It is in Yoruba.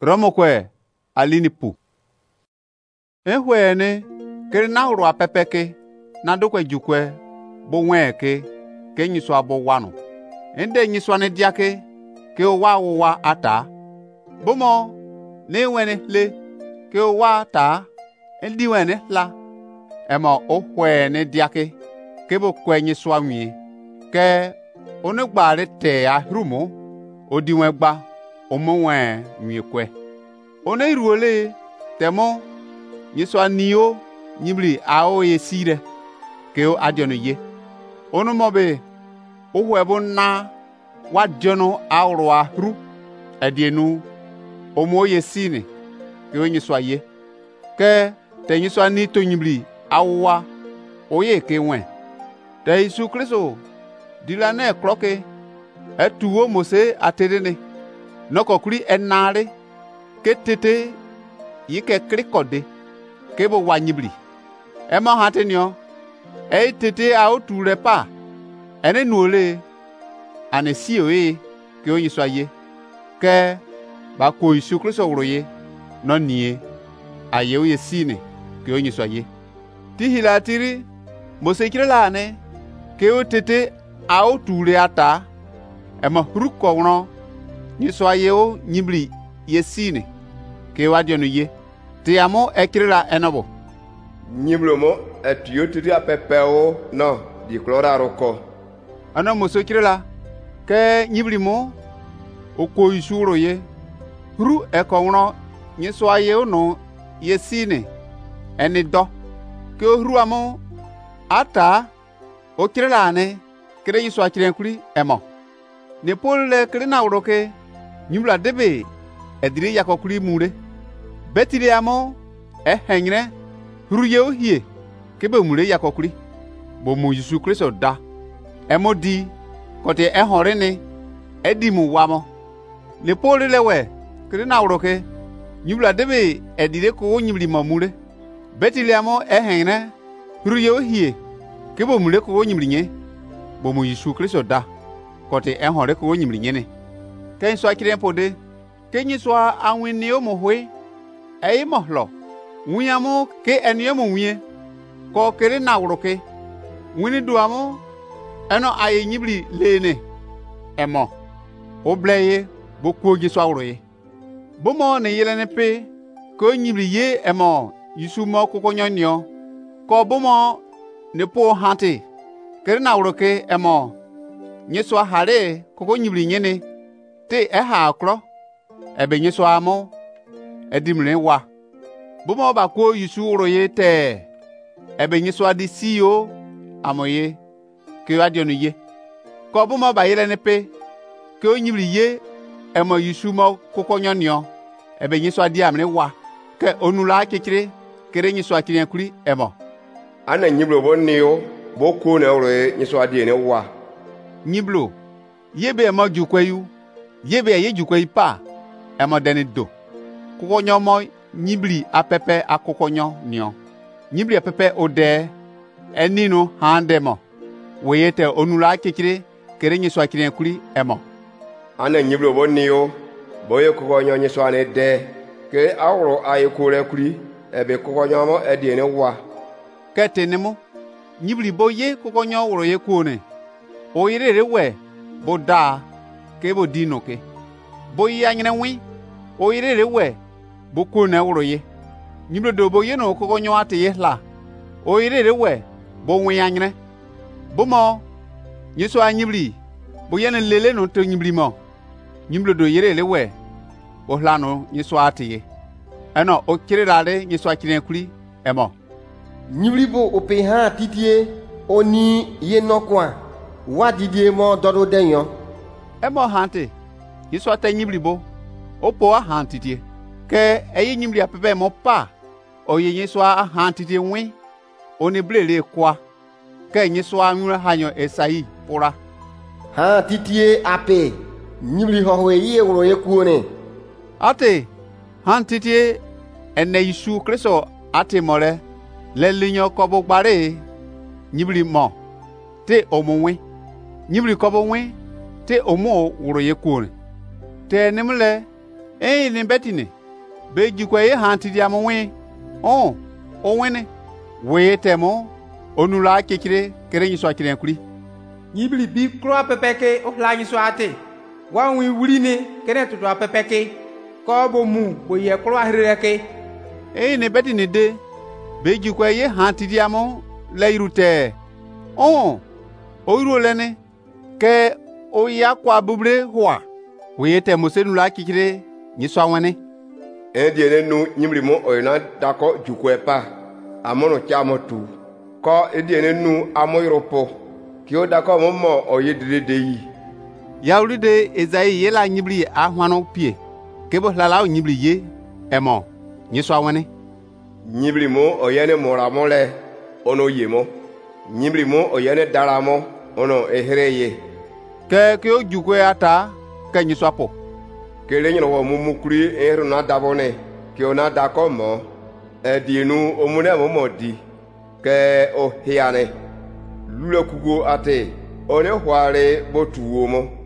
Romokwe alinipu. Ehwene kere na uru apepeke na dokwe jukwe bo wenke ke nyiso abo wanu. Ende nyiso ne diake ke wa ata. Bomo ne wene le ke wa ta endi wene la. Emo ohwene diake ke bo kwe nyiso anwie ke onugbare te ahrumo odiwen gba omowen nwiekwe. One iruole temo nyiso anio nyibli ao yesire ke o adiono ye. Onu mobe ohwebo na wadiono awro ahru edienu omo yesine ke o nyiso aye. Ke te nyiso ani to nyibli awa oye ke wen. Te Yesu Kristo dilane kloke etuwo Mose atedene nokokuri enare ke tete yike krikode ke bo wanyibli ema hatenio e tete a oture pa ene nuole anesi oe ke onyiso aye ke ba ko Yesu Kristo wroye no nie aye oye sine ke onyiso aye ti hilatiri Mose kirelane ke o tete a oture ata ema ruko wno nyiso aye o nyibli yesine ke wadiono ye ti amo ekirila enobo nyiblomo etuyo titi apepeo no di klora roko ana Mose kirila ke nyiblimo oko isuro ye ru ekonro nyiso aye o no yesine eni do ke ru amo ata o kirila ne kire nyiso akirenkuri emo ne polle kire na uroke nyibla debe edire yakokuri mure betire amo ehenyre ruye ohie kebe mure yakokuri bo mu Yesu Kristo da emodi kote ehore ni edimu wamo ne polle lewe kire na uroke nyibla debe edire ko nyibli mamure betire amo ehenyre ruye ohie kebe mure ko nyibli nye bo mu Yesu Kristo da kote ehore ko nyibli nyene ken so akire pode kenyi so awini o mohwe ei mohlo wiamu ke eniemu wie ko kere na wuroke wini duamu eno aye nyibli lene emo obleye bokuogi so awroye bomo ne yelene pe ko nyibli ye emo yisumo kokonyonyo ko bomo ne po hante kere na wuroke emo nyeso hare kokonyibli nyene te eha akro ebe nyiso amo edimre wa bomo ba ko Yesu roye te ebe nyiso adi siyo amoye ke adiono ye ko bomo ba yele ne pe ke onyibri ye emo Yesu mo kokonyonyo ebe nyiso adi amre wa ke onula kekire kere nyiso akire kuri emo ana nyiblo bonio boko na roye nyiso adi ne wa nyiblo yebe emo jukweyu yebe ye jukwe pa emo deni do kukonyo mo nyibli apepe akukonyo nio nyibli apepe ode enino handemo weyete onula kekire kere nyiso akire kuri emo ana nyiblo bonio boye kukonyo nyiso ane de ke awro aye kure kuri ebe kukonyo mo ediene wa ketenemo nyibli boye kukonyo woro ye kuone oyirere we boda ke bo dinoke boyi anyene wi oyirere we boku na wuroye nyiblo do boye no kokonyo ate ye la oyirere we bo wi anyene bomo nyiso anyibli boye ne lele no to nyibli mo nyiblo do yirere we o hla no nyiso ate ye eno o kirelale nyiso akire kuri emo nyibli bo ope ha titie oni ye nokwa wa didie mo dodo denyo emo hante Yesu ata nyiblibo opo a hantitie ke eyi nyibli apepe mo pa oye Yesu a hantitie wi oni blele kwa ke Yesu anwura hanyo Esai pura ha titie ape nyibli hohwe ye woro ye kuone ate hantitie ene Yesu Kristo ate more le linyo kobo gbare nyibli mo te omunwe nyibli kobo wi te omo woro ye kuone te nimle ni betini be jikwa ye hanti dia mo wen o wene we temo onula kekire kere nyi so kire kuri nyibli bi kro pepeke o la nyi so ate wa wi wuri ni kere to pepeke ko bo mu bo ye kro ahireke ni betini de be jikwa ye hanti dia mo la irute o iro lene ke o ya kwa bubre hoa we temo senula kekire nyi so wene Ediene nu nyimri mo oyina dako jukwepa amono chamo tu ko ediene nu amoyropo kio dako mo oyedire deyi yawli de ezai yela nyibri ahwano pie kebo hlala nyibri ye emo nyiswa wene nyibri mo oyene moramole ono yemo nyibri mo oyene daramo ono ehreye ke kio jukwe ata ke nyiswa po kele nyino wo mumukuri eru na dabone kio na dako mo edienu omune mo di ke o hiane lule kugo ate one hware botuwo mo